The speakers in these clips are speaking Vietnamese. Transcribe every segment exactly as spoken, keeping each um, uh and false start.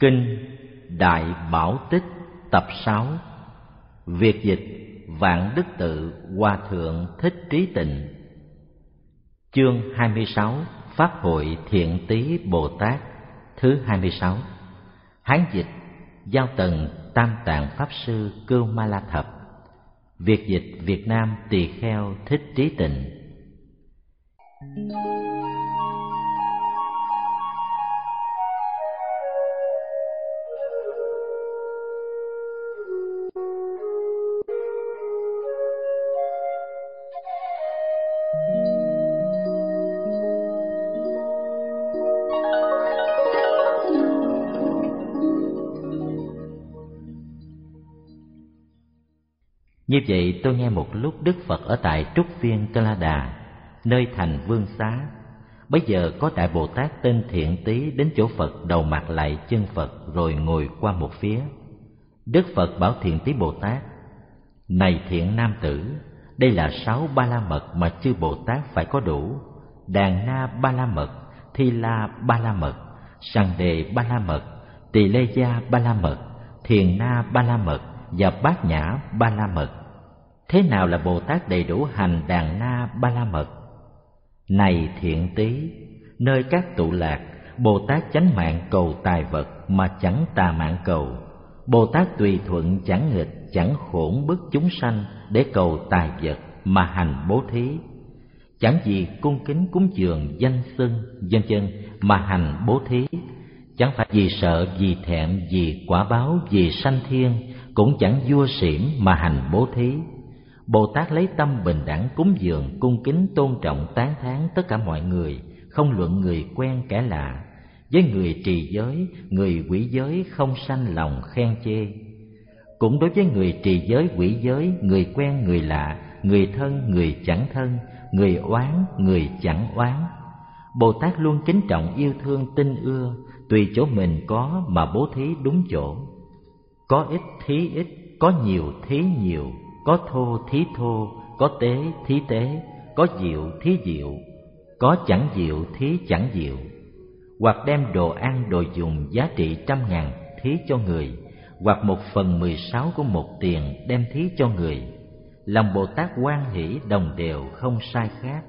Kinh Đại Bảo Tích tập sáu. Việt dịch Vạn Đức Tự Hòa Thượng Thích Trí Tịnh. Chương hai mươi sáu. Pháp hội Thiện Tý Bồ Tát thứ hai mươi sáu. Hán dịch Giao Tần Tam Tạng Pháp Sư Cưu Ma La Thập. Việt dịch Việt Nam Tỳ Kheo Thích Trí Tịnh. Như vậy tôi nghe một lúc Đức Phật ở tại Trúc Viên Ca La Đà, nơi thành Vương Xá. Bấy giờ có Đại Bồ Tát tên Thiện Tý đến chỗ Phật, đầu mặt lại chân Phật rồi ngồi qua một phía. Đức Phật bảo Thiện Tý Bồ Tát: Này thiện nam tử, đây là sáu ba la mật mà chư Bồ Tát phải có đủ: Đàn Na ba la mật, Thi La ba la mật, Sằng Đề ba la mật, Tỳ Lê Gia ba la mật, Thiền Na ba la mật và Bát Nhã ba la mật. Thế nào là Bồ Tát đầy đủ hành Đàn Na ba la mật? Này Thiện Tý, nơi các tụ lạc, Bồ Tát chánh mạng cầu tài vật mà chẳng tà mạng cầu. Bồ Tát tùy thuận chẳng nghịch, chẳng khổn bức chúng sanh để cầu tài vật mà hành bố thí. Chẳng vì cung kính cúng dường danh xưng vân vân mà hành bố thí. Chẳng phải vì sợ, vì thẹn, vì quả báo, vì sanh thiên, cũng chẳng vua xỉm mà hành bố thí. Bồ Tát lấy tâm bình đẳng cúng dường, cung kính tôn trọng tán thán tất cả mọi người, không luận người quen kẻ lạ. Với người trì giới, người quỷ giới không sanh lòng khen chê. Cũng đối với người trì giới, quỷ giới, người quen, người lạ, người thân, người chẳng thân, người oán, người chẳng oán, Bồ Tát luôn kính trọng yêu thương tin ưa, tùy chỗ mình có mà bố thí đúng chỗ. Có ít thí ít, có nhiều thí nhiều, có thô thí thô, có tế thí tế, có diệu thí diệu, có chẳng diệu thí chẳng diệu. Hoặc đem đồ ăn đồ dùng giá trị trăm ngàn thí cho người, hoặc một phần mười sáu của một tiền đem thí cho người. Lòng Bồ Tát hoan hỷ đồng đều không sai khác.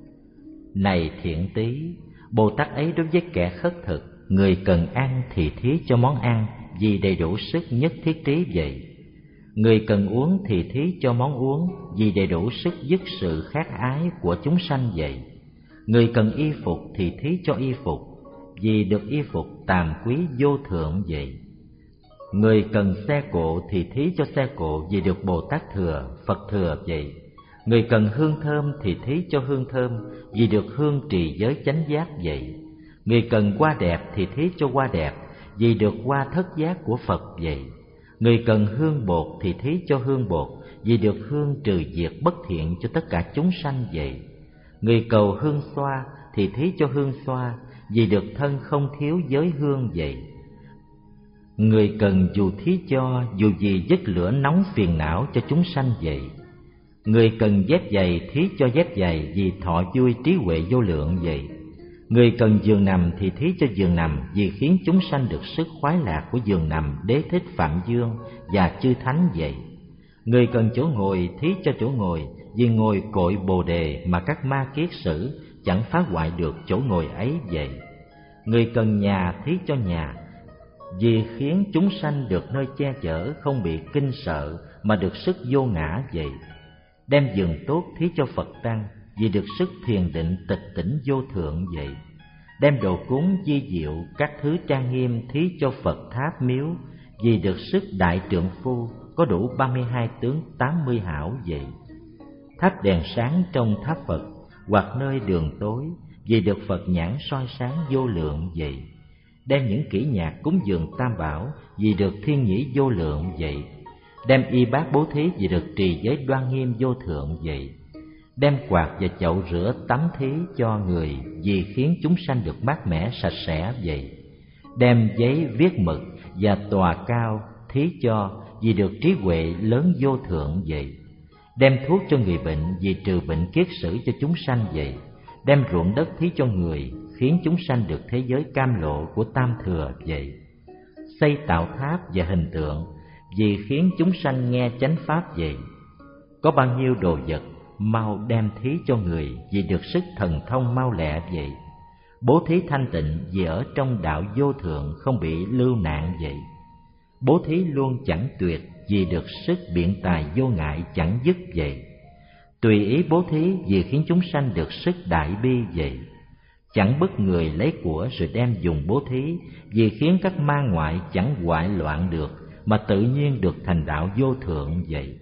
Này Thiện Tý, Bồ Tát ấy đối với kẻ khất thực, người cần ăn thì thí cho món ăn vì đầy đủ sức nhất thiết trí vậy. Người cần uống thì thí cho món uống vì đầy đủ sức dứt sự khát ái của chúng sanh vậy. Người cần y phục thì thí cho y phục vì được y phục tàm quý vô thượng vậy. Người cần xe cộ thì thí cho xe cộ vì được Bồ Tát thừa, Phật thừa vậy. Người cần hương thơm thì thí cho hương thơm vì được hương trì giới chánh giác vậy. Người cần hoa đẹp thì thí cho hoa đẹp vì được hoa thất giác của Phật vậy. Người cần hương bột thì thí cho hương bột vì được hương trừ diệt bất thiện cho tất cả chúng sanh vậy. Người cầu hương xoa thì thí cho hương xoa vì được thân không thiếu giới hương vậy. Người cần dù thí cho dù gì dứt lửa nóng phiền não cho chúng sanh vậy. Người cần dép giày thí cho dép giày vì thọ vui trí huệ vô lượng vậy. Người cần giường nằm thì thí cho giường nằm vì khiến chúng sanh được sức khoái lạc của giường nằm Đế Thích Phạm Dương và chư thánh vậy. Người cần chỗ ngồi thí cho chỗ ngồi vì ngồi cội Bồ Đề mà các ma kiết sử chẳng phá hoại được chỗ ngồi ấy vậy. Người cần nhà thí cho nhà vì khiến chúng sanh được nơi che chở, không bị kinh sợ mà được sức vô ngã vậy. Đem giường tốt thí cho Phật tăng vì được sức thiền định tịch tỉnh vô thượng vậy. Đem đồ cúng di diệu các thứ trang nghiêm thí cho Phật tháp miếu vì được sức đại trượng phu có đủ ba mươi hai tướng tám mươi hảo vậy. Tháp đèn sáng trong tháp Phật hoặc nơi đường tối vì được Phật nhãn soi sáng vô lượng vậy. Đem những kỹ nhạc cúng dường Tam Bảo vì được thiên nhĩ vô lượng vậy. Đem y bát bố thí vì được trì giới đoan nghiêm vô thượng vậy. Đem quạt và chậu rửa tắm thí cho người vì khiến chúng sanh được mát mẻ sạch sẽ vậy. Đem giấy viết mực và tòa cao thí cho vì được trí huệ lớn vô thượng vậy. Đem thuốc cho người bệnh vì trừ bệnh kiết sử cho chúng sanh vậy. Đem ruộng đất thí cho người khiến chúng sanh được thế giới cam lộ của Tam Thừa vậy. xây tạo tháp và hình tượng vì khiến chúng sanh nghe chánh pháp vậy. Có bao nhiêu đồ vật mau đem thí cho người vì được sức thần thông mau lẹ vậy. Bố thí thanh tịnh vì ở trong đạo vô thượng không bị lưu nạn vậy. Bố thí luôn chẳng tuyệt vì được sức biện tài vô ngại chẳng dứt vậy. Tùy ý bố thí vì khiến chúng sanh được sức đại bi vậy. Chẳng bức người lấy của rồi đem dùng bố thí vì khiến các ma ngoại chẳng hoại loạn được mà tự nhiên được thành đạo vô thượng vậy.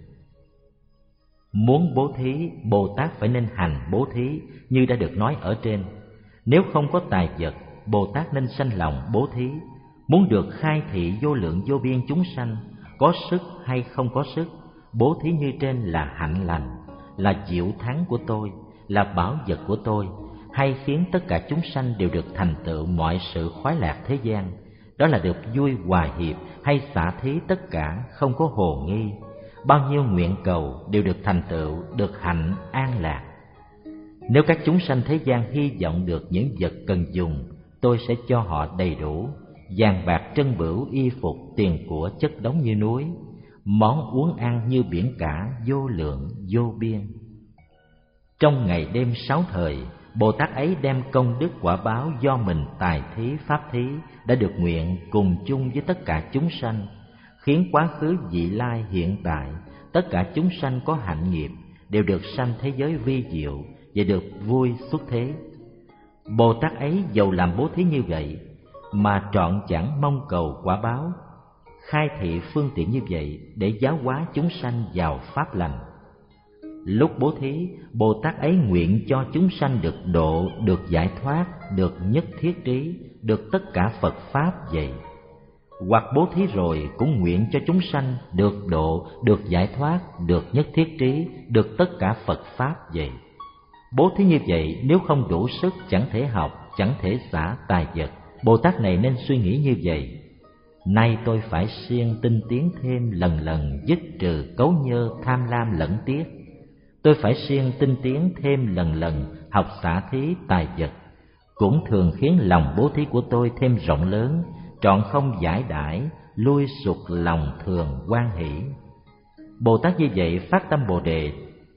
Muốn bố thí, Bồ Tát phải nên hành bố thí như đã được nói ở trên. Nếu không có tài vật, Bồ Tát nên sanh lòng bố thí. Muốn được khai thị vô lượng vô biên chúng sanh, có sức hay không có sức, bố thí như trên là hạnh lành, là diệu thắng của tôi, là bảo vật của tôi, hay khiến tất cả chúng sanh đều được thành tựu mọi sự khoái lạc thế gian, đó là được vui hòa hiệp, hay xả thí tất cả không có hồ nghi. Bao nhiêu nguyện cầu đều được thành tựu, được hạnh an lạc. Nếu các chúng sanh thế gian hy vọng được những vật cần dùng, tôi sẽ cho họ đầy đủ, vàng bạc trân bửu, y phục, tiền của chất đống như núi, món uống ăn như biển cả, vô lượng vô biên. Trong ngày đêm sáu thời, Bồ Tát ấy đem công đức quả báo do mình tài thí pháp thí đã được nguyện cùng chung với tất cả chúng sanh, khiến quá khứ vị lai hiện tại tất cả chúng sanh có hạnh nghiệp đều được sanh thế giới vi diệu và được vui xuất thế. Bồ Tát ấy dầu làm bố thí như vậy mà trọn chẳng mong cầu quả báo, khai thị phương tiện như vậy để giáo hóa chúng sanh vào pháp lành. Lúc bố thí, Bồ Tát ấy nguyện cho chúng sanh được độ, được giải thoát, được nhất thiết trí, được tất cả Phật Pháp vậy. Hoặc bố thí rồi cũng nguyện cho chúng sanh được độ, được giải thoát, được nhất thiết trí, được tất cả Phật Pháp vậy. Bố thí như vậy nếu không đủ sức, chẳng thể học, chẳng thể xả tài vật, Bồ Tát này nên suy nghĩ như vậy: nay tôi phải siêng tinh tiến thêm lần lần, dứt trừ cấu nhơ tham lam lẫn tiếc. Tôi phải siêng tinh tiến thêm lần lần, học xả thí tài vật, cũng thường khiến lòng bố thí của tôi thêm rộng lớn, trọn không giải đãi, lui sụt lòng thường hoan hỷ. Bồ Tát như vậy phát tâm Bồ đề,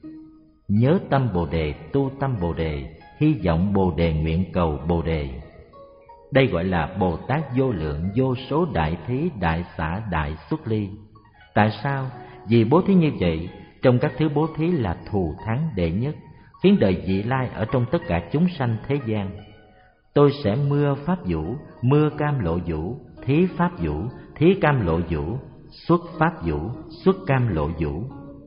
nhớ tâm Bồ đề, tu tâm Bồ đề, hy vọng Bồ đề, nguyện cầu Bồ đề. Đây gọi là Bồ Tát vô lượng vô số đại thí, đại xả, đại xuất ly. Tại sao? Vì bố thí như vậy trong các thứ bố thí là thù thắng đệ nhất, khiến đời vị lai ở trong tất cả chúng sanh thế gian. Tôi sẽ mưa pháp vũ, mưa cam lộ vũ, thí pháp vũ, thí cam lộ vũ, xuất pháp vũ, xuất cam lộ vũ.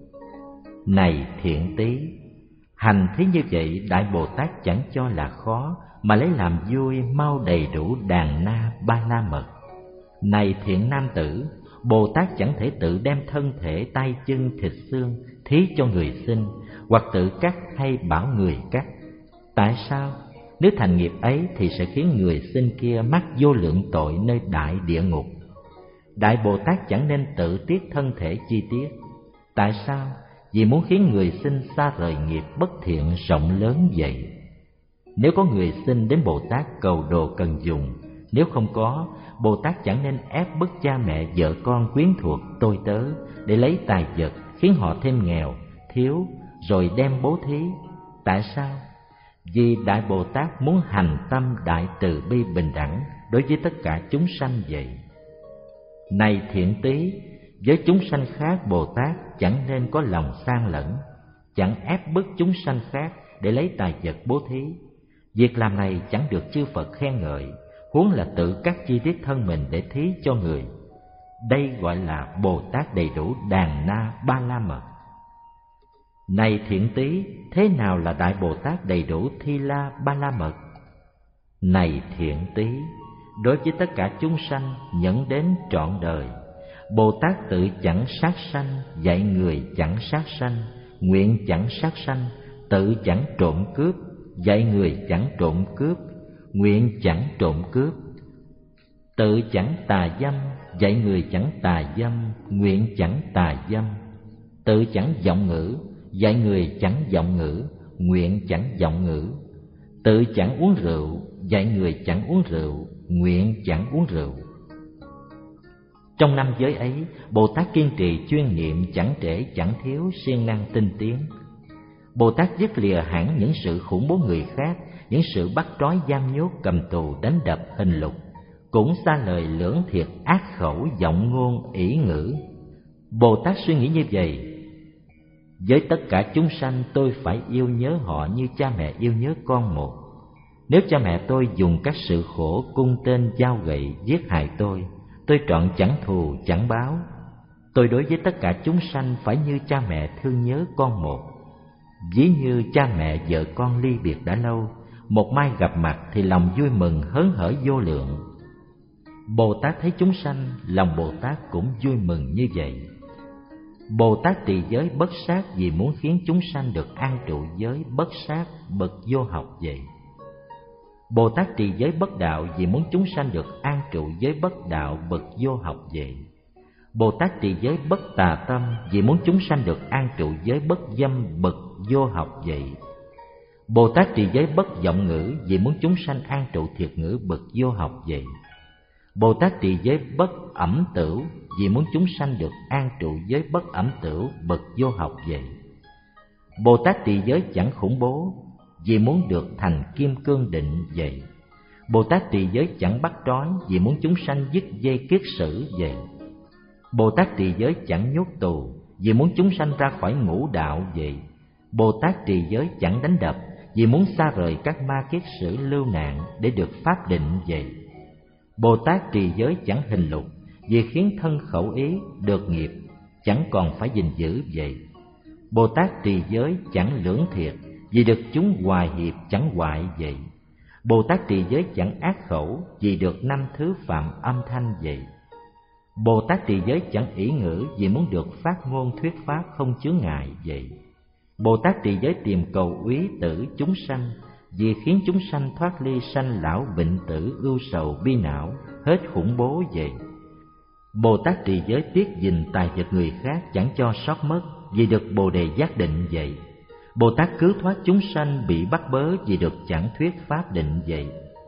Này thiện tý, hành thí như vậy Đại Bồ Tát chẳng cho là khó, mà lấy làm vui, mau đầy đủ đàn na ba la mật. Này thiện nam tử, Bồ Tát chẳng thể tự đem thân thể, tay chân, thịt xương thí cho người sinh, hoặc tự cắt hay bảo người cắt. Tại sao? Nếu thành nghiệp ấy thì sẽ khiến người sinh kia mắc vô lượng tội nơi đại địa ngục. Đại Bồ Tát chẳng nên tự tiết thân thể chi tiết. Tại sao? Vì muốn khiến người sinh xa rời nghiệp bất thiện rộng lớn vậy. Nếu có người sinh đến Bồ Tát cầu đồ cần dùng, nếu không có, Bồ Tát chẳng nên ép bức cha mẹ, vợ con, quyến thuộc, tôi tớ để lấy tài vật, khiến họ thêm nghèo, thiếu, rồi đem bố thí. Tại sao? Vì Đại Bồ Tát muốn hành tâm đại từ bi bình đẳng đối với tất cả chúng sanh vậy. Này thiện tý, với chúng sanh khác Bồ Tát chẳng nên có lòng sang lẫn, chẳng ép bức chúng sanh khác để lấy tài vật bố thí. Việc làm này chẳng được chư Phật khen ngợi, huống là tự cắt chi tiết thân mình để thí cho người. Đây gọi là Bồ Tát đầy đủ đàn na ba la mật. Này thiện tý, thế nào là Đại Bồ Tát đầy đủ thi la ba la mật? Này thiện tý, đối với tất cả chúng sanh nhẫn đến trọn đời, Bồ Tát tự chẳng sát sanh, dạy người chẳng sát sanh, nguyện chẳng sát sanh, tự chẳng trộm cướp, dạy người chẳng trộm cướp, nguyện chẳng trộm cướp, tự chẳng tà dâm, dạy người chẳng tà dâm, nguyện chẳng tà dâm, tự chẳng vọng ngữ, dạy người chẳng vọng ngữ, nguyện chẳng vọng ngữ, tự chẳng uống rượu, dạy người chẳng uống rượu, nguyện chẳng uống rượu. Trong năm giới ấy, Bồ Tát kiên trì chuyên niệm, chẳng trễ chẳng thiếu, siêng năng tinh tiến. Bồ Tát dứt lìa hẳn những sự khủng bố người khác, những sự bắt trói giam nhốt, cầm tù, đánh đập, hình lục, cũng xa lời lưỡng thiệt, ác khẩu, vọng ngôn, ỷ ngữ. Bồ Tát suy nghĩ như vậy: với tất cả chúng sanh tôi phải yêu nhớ họ như cha mẹ yêu nhớ con một. Nếu cha mẹ tôi dùng các sự khổ, cung tên, dao gậy giết hại tôi, tôi trọn chẳng thù chẳng báo. Tôi đối với tất cả chúng sanh phải như cha mẹ thương nhớ con một. Ví như cha mẹ vợ con ly biệt đã lâu, một mai gặp mặt thì lòng vui mừng hớn hở vô lượng. Bồ Tát thấy chúng sanh, lòng Bồ Tát cũng vui mừng như vậy. Bồ Tát trì giới bất sát vì muốn khiến chúng sanh được an trụ giới bất sát, bậc vô học vậy. Bồ Tát trì giới bất đạo vì muốn chúng sanh được an trụ giới bất đạo, bậc vô học vậy. Bồ Tát trì giới bất tà tâm vì muốn chúng sanh được an trụ giới bất dâm, bậc vô học vậy. Bồ Tát trì giới bất vọng ngữ vì muốn chúng sanh an trụ thiệt ngữ, bậc vô học vậy. Bồ Tát trì giới bất ẩm tửu vì muốn chúng sanh được an trụ giới bất ẩm tửu, bậc vô học vậy. Bồ Tát trì giới chẳng khủng bố vì muốn được thành kim cương định vậy. Bồ Tát trì giới chẳng bắt trói vì muốn chúng sanh dứt dây kiết sử vậy. Bồ Tát trì giới chẳng nhốt tù vì muốn chúng sanh ra khỏi ngũ đạo vậy. Bồ Tát trì giới chẳng đánh đập vì muốn xa rời các ma kiết sử lưu nạn để được pháp định vậy. Bồ Tát trì giới chẳng hình lục vì khiến thân khẩu ý được nghiệp, chẳng còn phải gìn giữ vậy. Bồ Tát trì giới chẳng lưỡng thiệt vì được chúng hòa hiệp chẳng hoại vậy. Bồ Tát trì giới chẳng ác khẩu vì được năm thứ phạm âm thanh vậy. Bồ Tát trì giới chẳng ỷ ngữ vì muốn được phát ngôn thuyết pháp không chướng ngại vậy. Bồ Tát trì giới tìm cầu úy tử chúng sanh vì khiến chúng sanh thoát ly sanh lão bệnh tử, ưu sầu bi não, hết khủng bố vậy. Bồ Tát trì giới tiếc gìn tài vật người khác, chẳng cho sót mất vì được bồ đề giác định vậy. Bồ Tát cứu thoát chúng sanh bị bắt bớ vì được chẳng thuyết pháp định vậy.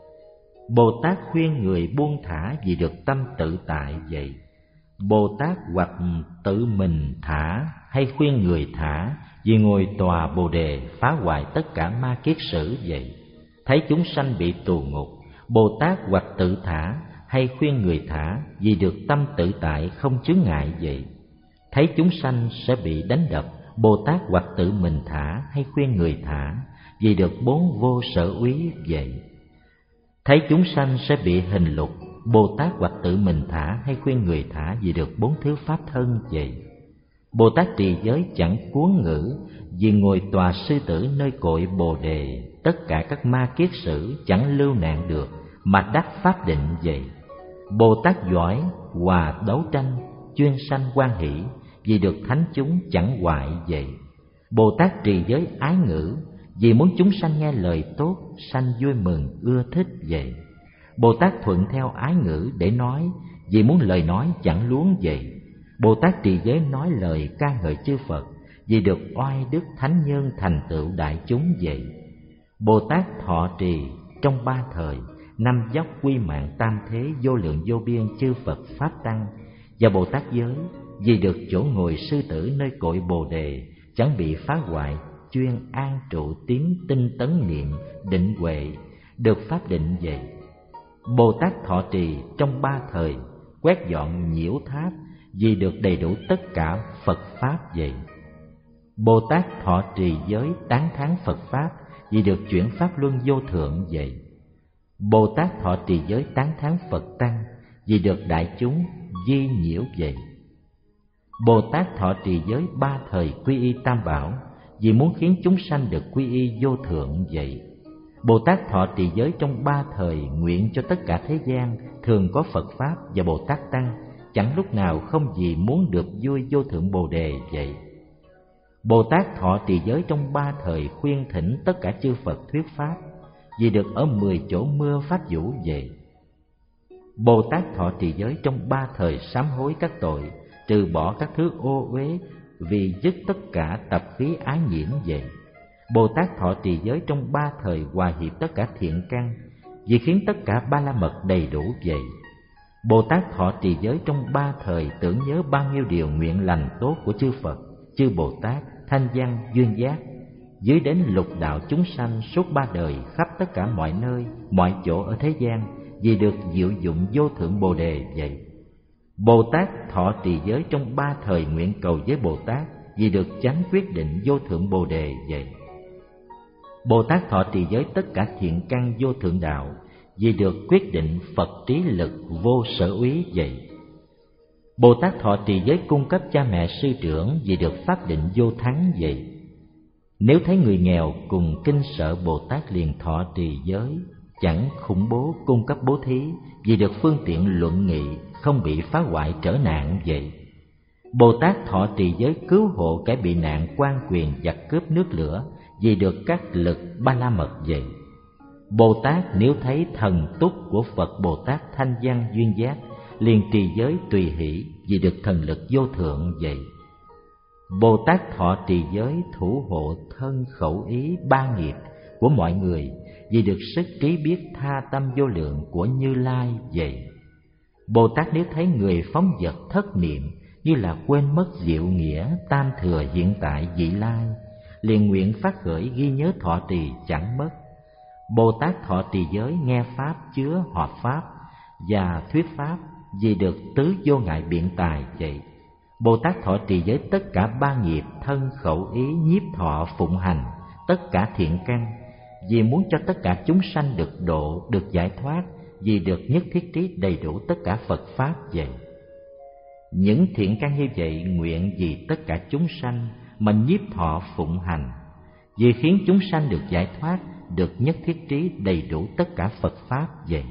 Bồ Tát khuyên người buông thả vì được tâm tự tại vậy. Bồ Tát hoặc tự mình thả hay khuyên người thả vì ngồi tòa bồ đề phá hoại tất cả ma kiết sử vậy. Thấy chúng sanh bị tù ngục, Bồ Tát hoặc tự thả hay khuyên người thả vì được tâm tự tại không chướng ngại vậy. Thấy chúng sanh sẽ bị đánh đập, Bồ Tát hoặc tự mình thả hay khuyên người thả vì được bốn vô sở úy vậy. Thấy chúng sanh sẽ bị hình lục, Bồ Tát hoặc tự mình thả hay khuyên người thả vì được bốn thứ pháp thân vậy. Bồ Tát trì giới chẳng cuốn ngữ vì ngồi tòa sư tử nơi cội bồ đề, tất cả các ma kiết sử chẳng lưu nạn được mà đắc pháp định vậy. Bồ Tát giỏi hòa đấu tranh, chuyên sanh hoan hỷ vì được thánh chúng chẳng hoại vậy. Bồ Tát trì giới ái ngữ vì muốn chúng sanh nghe lời tốt, sanh vui mừng ưa thích vậy. Bồ Tát thuận theo ái ngữ để nói vì muốn lời nói chẳng luống vậy. Bồ Tát trì giới nói lời ca ngợi chư Phật vì được oai đức thánh nhân thành tựu đại chúng vậy. Bồ Tát thọ trì trong ba thời, năm dốc quy mạng tam thế vô lượng vô biên chư Phật pháp tăng. Và Bồ Tát giới vì được chỗ ngồi sư tử nơi cội bồ đề chẳng bị phá hoại, chuyên an trụ tín tinh tấn niệm định huệ, được pháp định vậy. Bồ Tát thọ trì trong ba thời, quét dọn nhiễu tháp vì được đầy đủ tất cả Phật pháp vậy. Bồ Tát thọ trì giới tán thán Phật pháp vì được chuyển pháp luân vô thượng vậy. Bồ Tát thọ trì giới tán thán Phật tăng vì được đại chúng di nhiễu vậy. Bồ Tát thọ trì giới ba thời quy y tam bảo vì muốn khiến chúng sanh được quy y vô thượng vậy. Bồ Tát thọ trì giới trong ba thời nguyện cho tất cả thế gian thường có Phật pháp và Bồ Tát tăng, chẳng lúc nào không vì muốn được vui vô thượng bồ đề vậy. Bồ Tát thọ trì giới trong ba thời khuyên thỉnh tất cả chư Phật thuyết pháp vì được ở mười chỗ mưa pháp vũ vậy. Bồ Tát thọ trì giới trong ba thời sám hối các tội, trừ bỏ các thứ ô uế vì dứt tất cả tập khí ái nhiễm vậy. Bồ Tát thọ trì giới trong ba thời hòa hiệp tất cả thiện căn vì khiến tất cả ba la mật đầy đủ vậy. Bồ Tát thọ trì giới trong ba thời, tưởng nhớ bao nhiêu điều nguyện lành tốt của chư Phật, chư Bồ Tát, thanh văn, duyên giác, dưới đến lục đạo chúng sanh suốt ba đời khắp tất cả mọi nơi, mọi chỗ ở thế gian, vì được diệu dụng vô thượng Bồ Đề vậy. Bồ Tát thọ trì giới trong ba thời, nguyện cầu với Bồ Tát, vì được chánh quyết định vô thượng Bồ Đề vậy. Bồ Tát thọ trì giới tất cả thiện căn vô thượng đạo, vì được quyết định Phật trí lực vô sở úy vậy. Bồ Tát thọ trì giới cung cấp cha mẹ sư trưởng, vì được pháp định vô thắng vậy. Nếu thấy người nghèo cùng kinh sợ, Bồ Tát liền thọ trì giới, chẳng khủng bố cung cấp bố thí, vì được phương tiện luận nghị, không bị phá hoại trở nạn vậy. Bồ Tát thọ trì giới cứu hộ kẻ bị nạn quan quyền giặc cướp nước lửa, vì được các lực ba la mật vậy. Bồ Tát nếu thấy thần túc của Phật Bồ Tát thanh văn duyên giác, liền trì giới tùy hỷ, vì được thần lực vô thượng vậy. Bồ Tát thọ trì giới thủ hộ thân khẩu ý ba nghiệp của mọi người, vì được sức trí biết tha tâm vô lượng của Như Lai vậy. Bồ Tát nếu thấy người phóng dật thất niệm, như là quên mất diệu nghĩa tam thừa hiện tại vị lai, liền nguyện phát khởi ghi nhớ thọ trì chẳng mất. Bồ Tát thọ trì giới nghe pháp chứa hợp pháp và thuyết pháp, vì được tứ vô ngại biện tài vậy. Bồ Tát thọ trì giới tất cả ba nghiệp thân khẩu ý nhiếp thọ phụng hành tất cả thiện căn, vì muốn cho tất cả chúng sanh được độ, được giải thoát, vì được nhất thiết trí đầy đủ tất cả Phật pháp vậy. Những thiện căn như vậy nguyện vì tất cả chúng sanh mà nhiếp thọ phụng hành, vì khiến chúng sanh được giải thoát, được nhất thiết trí đầy đủ tất cả Phật pháp vậy.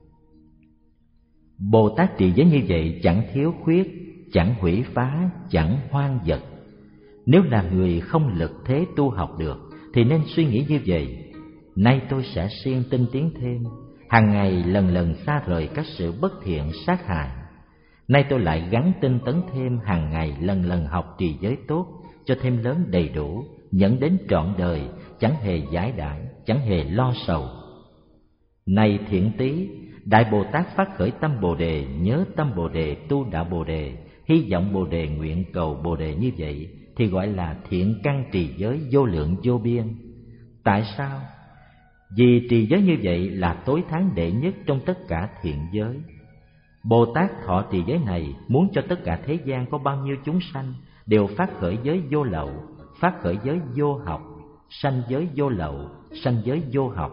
Bồ Tát trì giới như vậy chẳng thiếu khuyết, chẳng hủy phá, chẳng hoang dật. Nếu là người không lực thế tu học được, thì nên suy nghĩ như vậy: nay tôi sẽ siêng tinh tiến thêm, hàng ngày lần lần xa rời các sự bất thiện sát hại. Nay tôi lại gắng tinh tấn thêm, hàng ngày lần lần học trì giới tốt, cho thêm lớn đầy đủ, nhận đến trọn đời, chẳng hề giải đãi, chẳng hề lo sầu. Này thiện tý, Đại Bồ Tát phát khởi tâm Bồ Đề, nhớ tâm Bồ Đề, tu đạo Bồ Đề, hy vọng Bồ Đề, nguyện cầu Bồ Đề như vậy, thì gọi là thiện căn trì giới vô lượng vô biên. Tại sao? Vì trì giới như vậy là tối thắng đệ nhất trong tất cả thiện giới. Bồ Tát thọ trì giới này muốn cho tất cả thế gian có bao nhiêu chúng sanh đều phát khởi giới vô lậu, phát khởi giới vô học, sanh giới vô lậu, sanh giới vô học.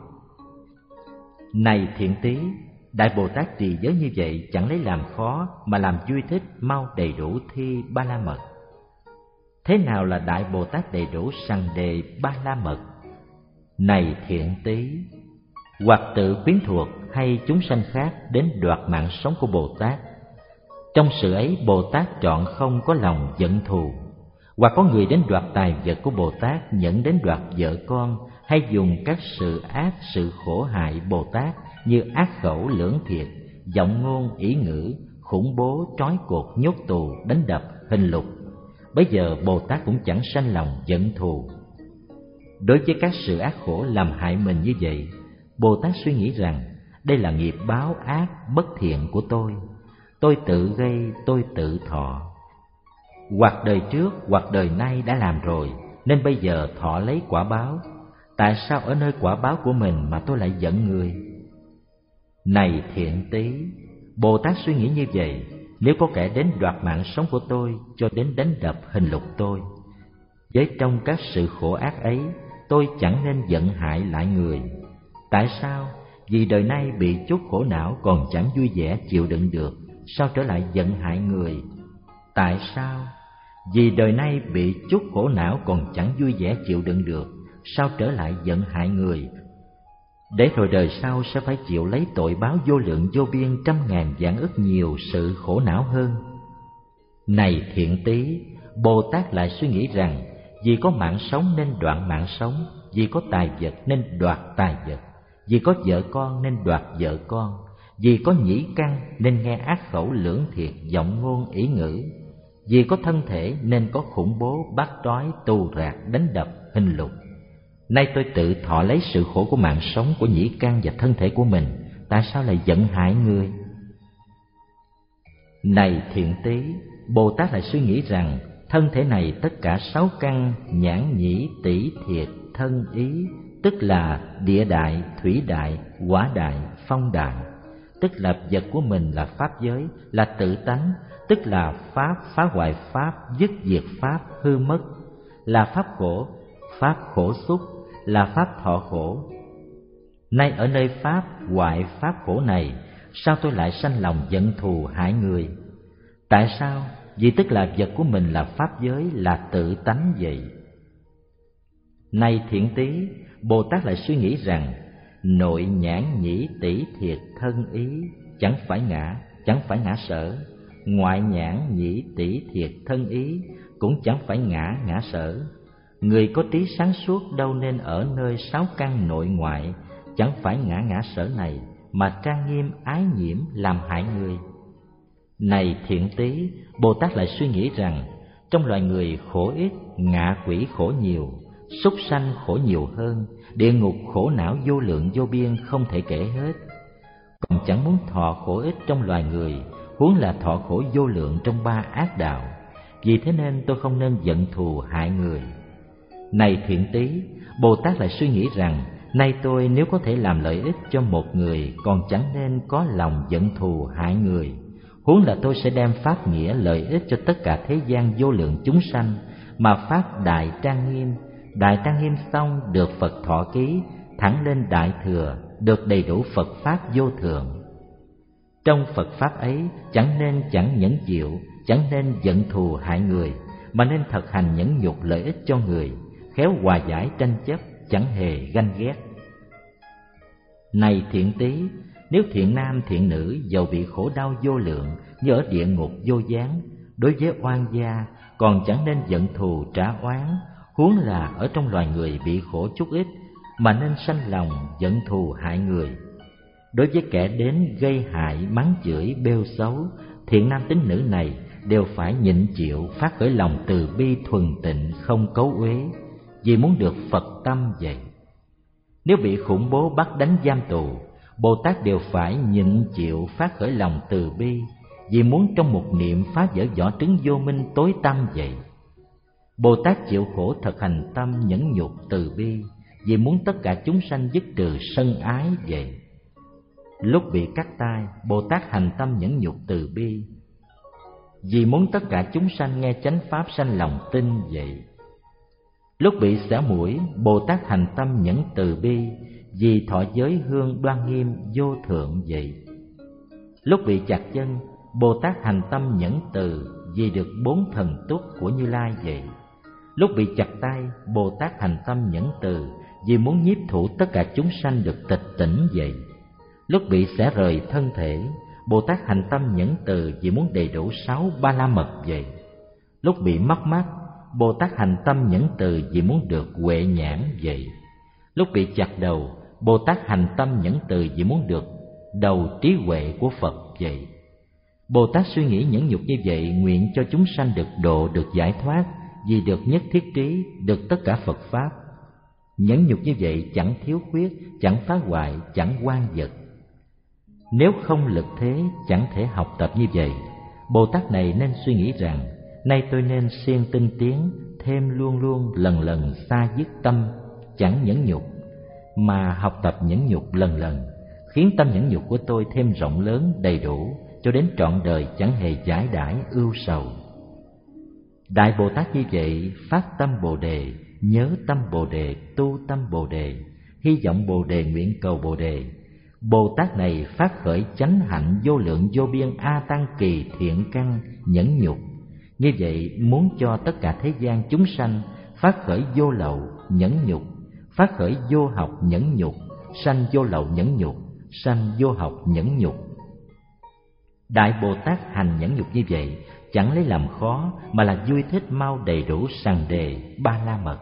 Này thiện tý, Đại Bồ Tát trì giới như vậy chẳng lấy làm khó, mà làm vui thích, mau đầy đủ thi ba la mật. Thế nào là Đại Bồ Tát đầy đủ sằng đề ba la mật? Này thiện tý, hoặc tự quyến thuộc hay chúng sanh khác đến đoạt mạng sống của Bồ Tát, trong sự ấy Bồ Tát trọn không có lòng giận thù. Hoặc có người đến đoạt tài vật của Bồ Tát, dẫn đến đoạt vợ con, hay dùng các sự ác, sự khổ hại Bồ Tát như ác khẩu, lưỡng thiệt, giọng ngôn, ý ngữ, khủng bố, trói cột, nhốt tù, đánh đập, hình lục. Bây giờ Bồ Tát cũng chẳng sanh lòng giận thù. Đối với các sự ác khổ làm hại mình như vậy, Bồ Tát suy nghĩ rằng đây là nghiệp báo ác bất thiện của tôi, tôi tự gây, tôi tự thọ. Hoặc đời trước, hoặc đời nay đã làm rồi, nên bây giờ thọ lấy quả báo. Tại sao ở nơi quả báo của mình mà tôi lại giận người? Này thiện tý, Bồ Tát suy nghĩ như vậy: nếu có kẻ đến đoạt mạng sống của tôi, cho đến đánh đập hình lục tôi, với trong các sự khổ ác ấy, tôi chẳng nên giận hại lại người. Tại sao? Vì đời nay bị chút khổ não còn chẳng vui vẻ chịu đựng được, sao trở lại giận hại người? Tại sao? Vì đời nay bị chút khổ não còn chẳng vui vẻ chịu đựng được, sao trở lại giận hại người? Để rồi đời sau sẽ phải chịu lấy tội báo vô lượng vô biên, trăm ngàn vạn ức nhiều sự khổ não hơn. Này thiện tý, Bồ Tát lại suy nghĩ rằng vì có mạng sống nên đoạn mạng sống, vì có tài vật nên đoạt tài vật, vì có vợ con nên đoạt vợ con, vì có nhĩ căn nên nghe ác khẩu, lưỡng thiệt, giọng ngôn, ý ngữ, vì có thân thể nên có khủng bố, bắt trói, tù rạc, đánh đập, hình lục. Nay tôi tự thọ lấy sự khổ của mạng sống, của nhĩ căn và thân thể của mình, tại sao lại giận hại người? Này thiện tý, Bồ Tát lại suy nghĩ rằng thân thể này tất cả sáu căn nhãn nhĩ tỷ thiệt thân ý, tức là địa đại, thủy đại, hỏa đại, phong đại, tức là vật của mình là pháp giới, là tự tánh, tức là pháp phá hoại pháp, dứt diệt pháp hư mất, là pháp khổ, pháp khổ xúc, là pháp thọ khổ. Nay ở nơi pháp hoại pháp khổ này, sao tôi lại sanh lòng giận thù hại người? Tại sao? Vì tức là vật của mình là pháp giới, là tự tánh vậy. Này thiện tý, Bồ Tát lại suy nghĩ rằng nội nhãn nhĩ tỷ thiệt thân ý chẳng phải ngã, chẳng phải ngã sở, ngoại nhãn nhĩ tỷ thiệt thân ý cũng chẳng phải ngã, ngã sở. Người có trí sáng suốt đâu nên ở nơi sáu căn nội ngoại, chẳng phải ngã, ngã sở này mà trang nghiêm ái nhiễm làm hại người. Này thiện tý, Bồ Tát lại suy nghĩ rằng trong loài người khổ ít, ngạ quỷ khổ nhiều, súc sanh khổ nhiều hơn, địa ngục khổ não vô lượng vô biên không thể kể hết. Còn chẳng muốn thọ khổ ít trong loài người, huống là thọ khổ vô lượng trong ba ác đạo. Vì thế nên tôi không nên giận thù hại người. Này thiện tý, Bồ Tát lại suy nghĩ rằng nay tôi nếu có thể làm lợi ích cho một người, còn chẳng nên có lòng giận thù hại người, huống là tôi sẽ đem pháp nghĩa lợi ích cho tất cả thế gian vô lượng chúng sanh, mà pháp đại trang nghiêm. Đại trang nghiêm xong được Phật thọ ký, thẳng lên đại thừa, được đầy đủ Phật pháp vô thượng. Trong Phật pháp ấy chẳng nên chẳng nhẫn chịu, chẳng nên giận thù hại người, mà nên thực hành nhẫn nhục lợi ích cho người, khéo hòa giải tranh chấp, chẳng hề ganh ghét. Này thiện tý, nếu thiện nam thiện nữ dầu bị khổ đau vô lượng như ở địa ngục vô gián, đối với oan gia còn chẳng nên giận thù trả oán, huống là ở trong loài người bị khổ chút ít mà nên sanh lòng giận thù hại người. Đối với kẻ đến gây hại, mắng chửi, bêu xấu, thiện nam tín nữ này đều phải nhịn chịu, phát khởi lòng từ bi thuần tịnh, không cấu uế, vì muốn được Phật tâm vậy. Nếu bị khủng bố bắt đánh giam tù, Bồ Tát đều phải nhịn chịu, phát khởi lòng từ bi, vì muốn trong một niệm phá vỡ vỏ trứng vô minh tối tăm vậy. Bồ Tát chịu khổ thực hành tâm nhẫn nhục từ bi, vì muốn tất cả chúng sanh dứt trừ sân ái vậy. Lúc bị cắt tay, Bồ Tát hành tâm nhẫn nhục từ bi, vì muốn tất cả chúng sanh nghe chánh pháp sanh lòng tin vậy. Lúc bị xẻ mũi, Bồ Tát hành tâm nhẫn từ bi, vì thọ giới hương đoan nghiêm vô thượng vậy. Lúc bị chặt chân, Bồ Tát hành tâm nhẫn từ, vì được bốn thần túc của Như Lai vậy. Lúc bị chặt tay, Bồ Tát hành tâm nhẫn từ, vì muốn nhiếp thủ tất cả chúng sanh được tịch tỉnh vậy. Lúc bị xẻ rời thân thể, Bồ Tát hành tâm nhẫn từ, vì muốn đầy đủ sáu ba la mật vậy. Lúc bị mất mắt, Bồ Tát hành tâm nhẫn từ, vì muốn được huệ nhãn vậy. Lúc bị chặt đầu, Bồ Tát hành tâm nhẫn từ, vì muốn được đầu trí huệ của Phật vậy. Bồ Tát suy nghĩ nhẫn nhục như vậy, nguyện cho chúng sanh được độ, được giải thoát, vì được nhất thiết trí, được tất cả Phật pháp. Nhẫn nhục như vậy chẳng thiếu khuyết, chẳng phá hoại, chẳng oan vật. Nếu không lực thế, chẳng thể học tập như vậy. Bồ Tát này nên suy nghĩ rằng nay tôi nên siêng tinh tiến, thêm luôn luôn lần lần xa dứt tâm chẳng nhẫn nhục, mà học tập nhẫn nhục lần lần, khiến tâm nhẫn nhục của tôi thêm rộng lớn đầy đủ, cho đến trọn đời chẳng hề giải đãi ưu sầu. Đại Bồ Tát như vậy phát tâm Bồ đề, nhớ tâm Bồ đề, tu tâm Bồ đề, hy vọng Bồ đề, nguyện cầu Bồ đề. Bồ Tát này phát khởi chánh hạnh vô lượng vô biên a tăng kỳ thiện căn nhẫn nhục. Như vậy muốn cho tất cả thế gian chúng sanh phát khởi vô lậu nhẫn nhục, phát khởi vô học nhẫn nhục, sanh vô lậu nhẫn nhục, sanh vô học nhẫn nhục. Đại Bồ Tát hành nhẫn nhục như vậy chẳng lấy làm khó, mà là vui thích mau đầy đủ sằng đề ba la mật.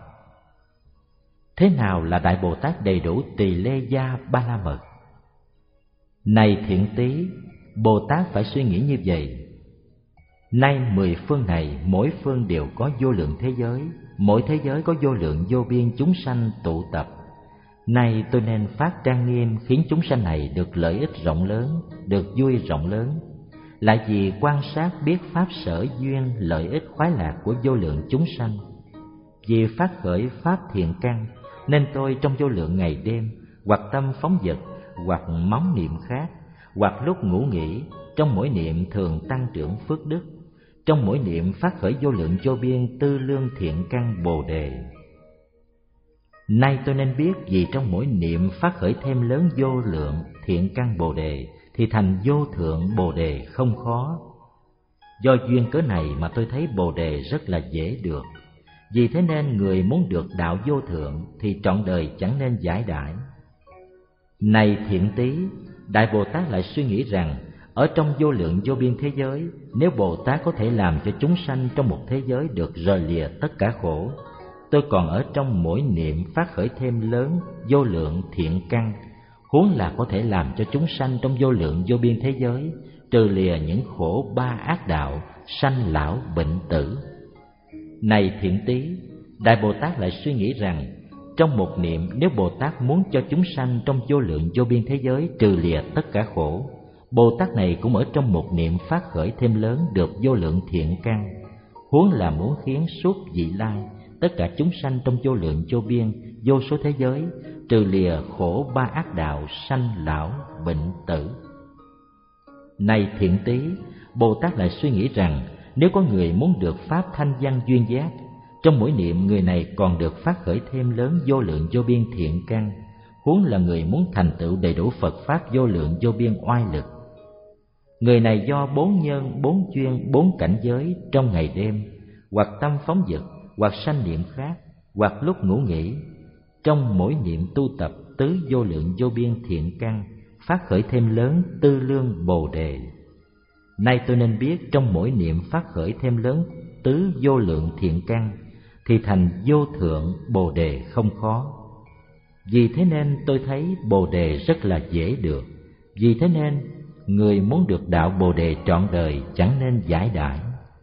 Thế nào là Đại Bồ Tát đầy đủ tỳ lê gia ba la mật? Này thiện tý, Bồ Tát phải suy nghĩ như vậy. Nay mười phương này, mỗi phương đều có vô lượng thế giới, mỗi thế giới có vô lượng vô biên chúng sanh tụ tập. Nay tôi nên phát trang nghiêm, khiến chúng sanh này được lợi ích rộng lớn, được vui rộng lớn. lại vì quan sát biết pháp sở duyên lợi ích khoái lạc của vô lượng chúng sanh. Vì phát khởi pháp thiện căn, nên tôi trong vô lượng ngày đêm, hoặc tâm phóng dật, hoặc móng niệm khác, hoặc lúc ngủ nghỉ, trong mỗi niệm thường tăng trưởng phước đức, trong mỗi niệm phát khởi vô lượng vô biên tư lương thiện căn Bồ Đề. Nay tôi nên biết, vì trong mỗi niệm phát khởi thêm lớn vô lượng thiện căn Bồ Đề, thì thành vô thượng Bồ Đề không khó. Do duyên cớ này mà tôi thấy Bồ Đề rất là dễ được. Vì thế nên người muốn được đạo vô thượng thì trọn đời chẳng nên giải đãi. Này Thiện Tý, Đại Bồ Tát lại suy nghĩ rằng, ở trong vô lượng vô biên thế giới, nếu Bồ Tát có thể làm cho chúng sanh trong một thế giới được rời lìa tất cả khổ, tôi còn ở trong mỗi niệm phát khởi thêm lớn vô lượng thiện căn, huống là có thể làm cho chúng sanh trong vô lượng vô biên thế giới trừ lìa những khổ ba ác đạo, sanh lão bệnh tử. Này Thiện Tý, Đại Bồ Tát lại suy nghĩ rằng, trong một niệm nếu Bồ Tát muốn cho chúng sanh trong vô lượng vô biên thế giới trừ lìa tất cả khổ, Bồ Tát này cũng ở trong một niệm phát khởi thêm lớn được vô lượng thiện căn, huống là muốn khiến suốt vị lai tất cả chúng sanh trong vô lượng vô biên vô số thế giới trừ lìa khổ ba ác đạo, sanh lão bệnh tử. Này Thiện Tý, Bồ Tát lại suy nghĩ rằng, nếu có người muốn được pháp thanh văn duyên giác, trong mỗi niệm người này còn được phát khởi thêm lớn vô lượng vô biên thiện căn, huống là người muốn thành tựu đầy đủ Phật pháp vô lượng vô biên oai lực. Người này do bốn nhân, bốn duyên, bốn cảnh giới trong ngày đêm, hoặc tâm phóng dật, hoặc sanh niệm khác, hoặc lúc ngủ nghỉ, trong mỗi niệm tu tập tứ vô lượng vô biên thiện căn, phát khởi thêm lớn tư lương Bồ Đề. Nay tôi nên biết, trong mỗi niệm phát khởi thêm lớn tứ vô lượng thiện căn, thì thành vô thượng Bồ Đề không khó. Vì thế nên tôi thấy Bồ Đề rất là dễ được. Vì thế nên người muốn được đạo Bồ Đề trọn đời chẳng nên giải đãi.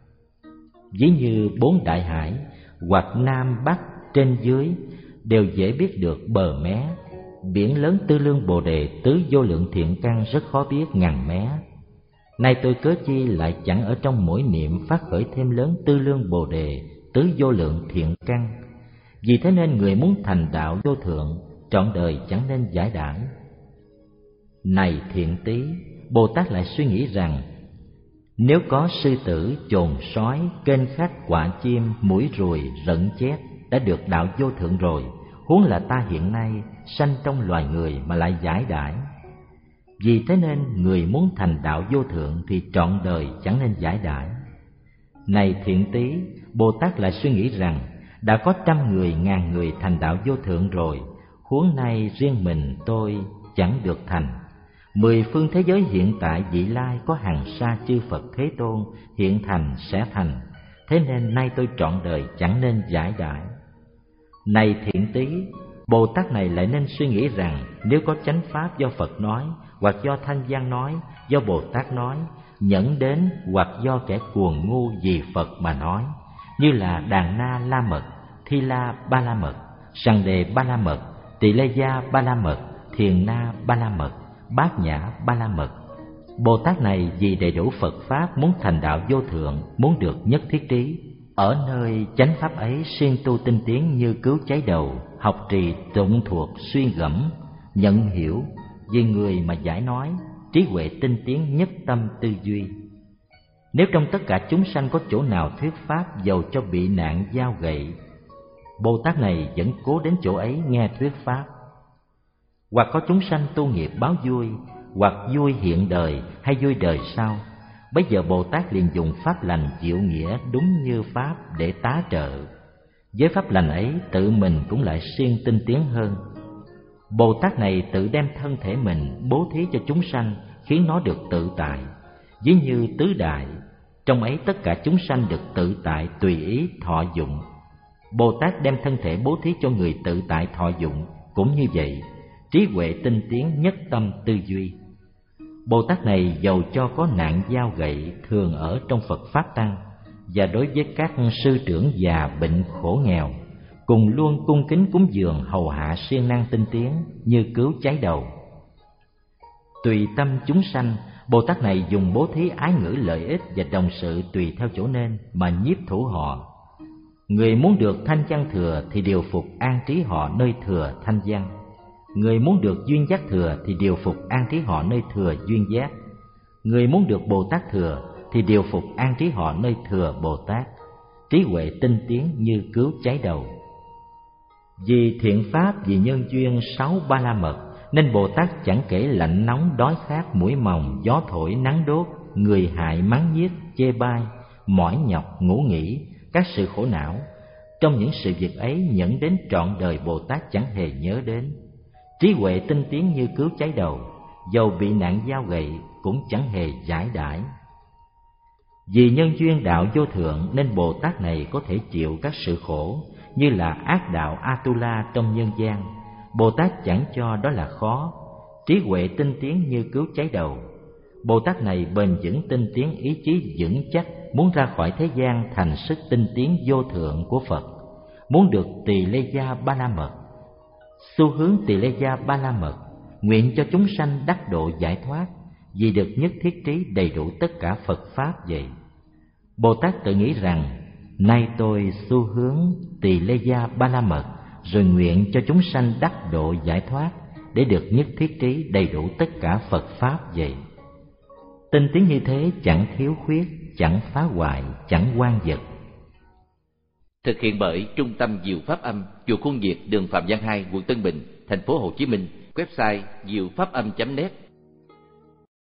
Ví như bốn đại hải, hoặc nam bắc trên dưới, đều dễ biết được bờ mé. Biển lớn tư lương Bồ Đề tứ vô lượng thiện căn rất khó biết ngàn mé. Nay tôi cớ chi lại chẳng ở trong mỗi niệm phát khởi thêm lớn tư lương Bồ Đề tứ vô lượng thiện căn. Vì thế nên người muốn thành đạo vô thượng trọn đời chẳng nên giải đãi. Này Thiện Tý, Bồ Tát lại suy nghĩ rằng, nếu có sư tử, chồn sói, kênh khách, quạ chim, muỗi ruồi, rận chét đã được đạo vô thượng rồi, huống là ta hiện nay sanh trong loài người mà lại giải đãi. Vì thế nên người muốn thành đạo vô thượng thì trọn đời chẳng nên giải đãi. Này Thiện Tý, Bồ Tát lại suy nghĩ rằng, đã có trăm người, ngàn người thành đạo vô thượng rồi, huống nay riêng mình tôi chẳng được thành. Mười phương thế giới hiện tại vị lai có hàng sa chư Phật Thế Tôn hiện thành sẽ thành, thế nên nay tôi trọn đời chẳng nên giải đãi. Này Thiện Tý, Bồ Tát này lại nên suy nghĩ rằng, nếu có chánh pháp do Phật nói, hoặc do Thanh Văn nói, do Bồ Tát nói, nhẫn đến hoặc do kẻ cuồng ngu vì Phật mà nói, như là Đàn Na La Mật, Thi La Ba La Mật, Sằng Đề Ba La Mật, Tỳ Lê Gia Ba La Mật, Thiền Na Ba La Mật, Bát Nhã Ba La Mật. Bồ Tát này vì đầy đủ Phật pháp muốn thành đạo vô thượng, muốn được nhất thiết trí, ở nơi chánh pháp ấy siêng tu tinh tiến như cứu cháy đầu, học trì tụng thuộc suy gẫm, nhận hiểu, vì người mà giải nói, trí huệ tinh tiến nhất tâm tư duy. Nếu trong tất cả chúng sanh có chỗ nào thuyết pháp dầu cho bị nạn dao gậy, Bồ Tát này vẫn cố đến chỗ ấy nghe thuyết pháp. Hoặc có chúng sanh tu nghiệp báo vui, hoặc vui hiện đời hay vui đời sau, bấy giờ Bồ Tát liền dùng pháp lành diệu nghĩa đúng như pháp để tá trợ. Với pháp lành ấy tự mình cũng lại siêng tinh tiến hơn. Bồ Tát này tự đem thân thể mình bố thí cho chúng sanh, khiến nó được tự tại. Ví như tứ đại, trong ấy tất cả chúng sanh được tự tại tùy ý thọ dụng. Bồ Tát đem thân thể bố thí cho người tự tại thọ dụng, cũng như vậy, trí huệ tinh tiến nhất tâm tư duy. Bồ Tát này dầu cho có nạn dao gậy thường ở trong Phật Pháp Tăng, và đối với các sư trưởng già bệnh khổ nghèo, cùng luôn cung kính cúng dường hầu hạ siêng năng tinh tiến như cứu cháy đầu. Tùy tâm chúng sanh Bồ Tát này dùng bố thí ái ngữ lợi ích và đồng sự tùy theo chỗ nên mà nhiếp thủ họ. Người muốn được thanh văn thừa thì điều phục an trí họ nơi thừa thanh văn. Người muốn được duyên giác thừa thì điều phục an trí họ nơi thừa duyên giác. Người muốn được Bồ Tát thừa thì điều phục an trí họ nơi thừa Bồ Tát. Trí huệ tinh tiến như cứu cháy đầu. Vì thiện pháp, vì nhân duyên sáu ba la mật, nên Bồ Tát chẳng kể lạnh nóng, đói khát, mũi mòng, gió thổi, nắng đốt, người hại, mắng nhiếc, chê bai, mỏi nhọc, ngủ nghỉ, các sự khổ não. Trong những sự việc ấy nhẫn đến trọn đời Bồ Tát chẳng hề nhớ đến. Trí huệ tinh tiến như cứu cháy đầu, dầu bị nạn dao gậy cũng chẳng hề giải đãi. Vì nhân duyên đạo vô thượng nên Bồ Tát này có thể chịu các sự khổ, như là ác đạo Atula trong nhân gian. Bồ Tát chẳng cho đó là khó. Trí huệ tinh tiến như cứu cháy đầu. Bồ Tát này bền vững tinh tiến, ý chí vững chắc, muốn ra khỏi thế gian thành sức tinh tiến vô thượng của Phật, muốn được tỳ lê gia ba la mật. Xu hướng tỳ lê gia ba la mật, nguyện cho chúng sanh đắc độ giải thoát, vì được nhất thiết trí đầy đủ tất cả Phật Pháp vậy. Bồ Tát tự nghĩ rằng, nay tôi xu hướng tỳ lê gia ba la mật, rồi nguyện cho chúng sanh đắc độ giải thoát, để được nhất thiết trí đầy đủ tất cả Phật Pháp vậy. Tinh tiến như thế chẳng thiếu khuyết, chẳng phá hoại, chẳng oan vật. Thực hiện bởi Trung tâm Diệu Pháp Âm, chùa Khuôn Việt, đường Phạm Văn hai, quận Tân Bình, thành phố Hồ Chí Minh. Website diệu pháp âm chấm net.